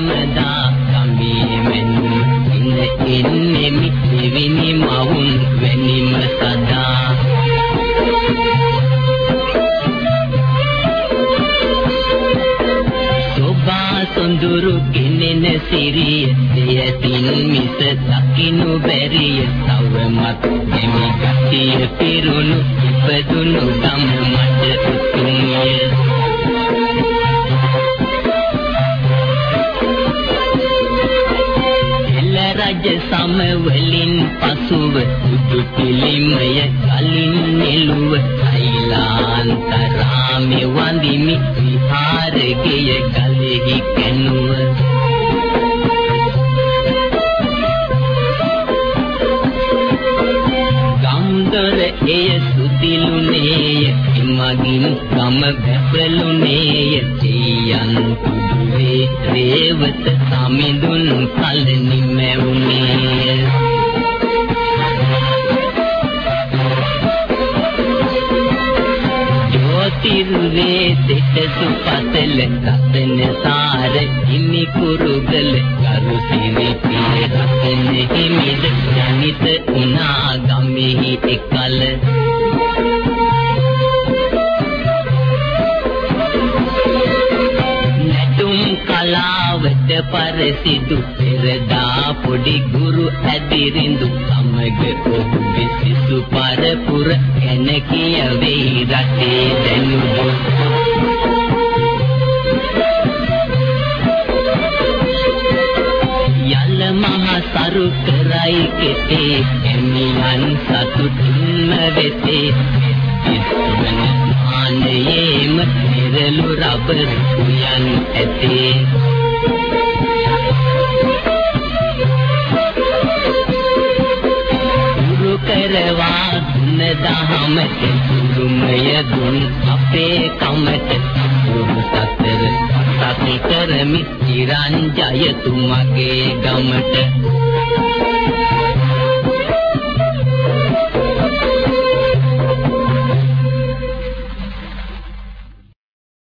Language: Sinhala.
හැමදා ගමේ මෙන්නුම් එන්නේ මිවිනි මවුන් වෙනිම සදා සෝබා සොඳුරු කිනෙන සිරිය දෙයතින් මිස දකින්නු බැරිය තවමත් එමි ගතිය පිරුණු ඉපදුණු ගම මට උතුමිය රජ සමවලින් පසුව උතු පිළිමය කලින් නෙළුව අයිලාන්තරාමි වඳිමි විහාරගෙය ගලෙහි කැනුව ගම්දොර එය සුතිලුනේය මගින් ගම බැපලුනේය තියන් කුඩුවේ රේවත සමිඳුන් කලනි මැවුනේ ජෝතිර්වේ දෙටසු පතල රතන සාර හිමි කුරුගල කරු සිරි පිය රතන හිමිද ජනිත උනා ගමෙහි එකල කලාවට පරසිදු පෙරදා පොඩි ගුරු ඇදිරිඳු සමග ඔහු විසිසු පරපුර ගැන කියවේ රටේ දැනුදු යල මහ සරු කරයි කෙතේ එමියන් සතුටින්ම වෙතේ ඉස්වන ආනයේම නිරලු රබර් උයන් ඇතේ උරු කරවා දුන දහමට උරුමය දුන් අපේ කමට උරු සතර පතක් කරමි චිරංජය තුමගේ ගමට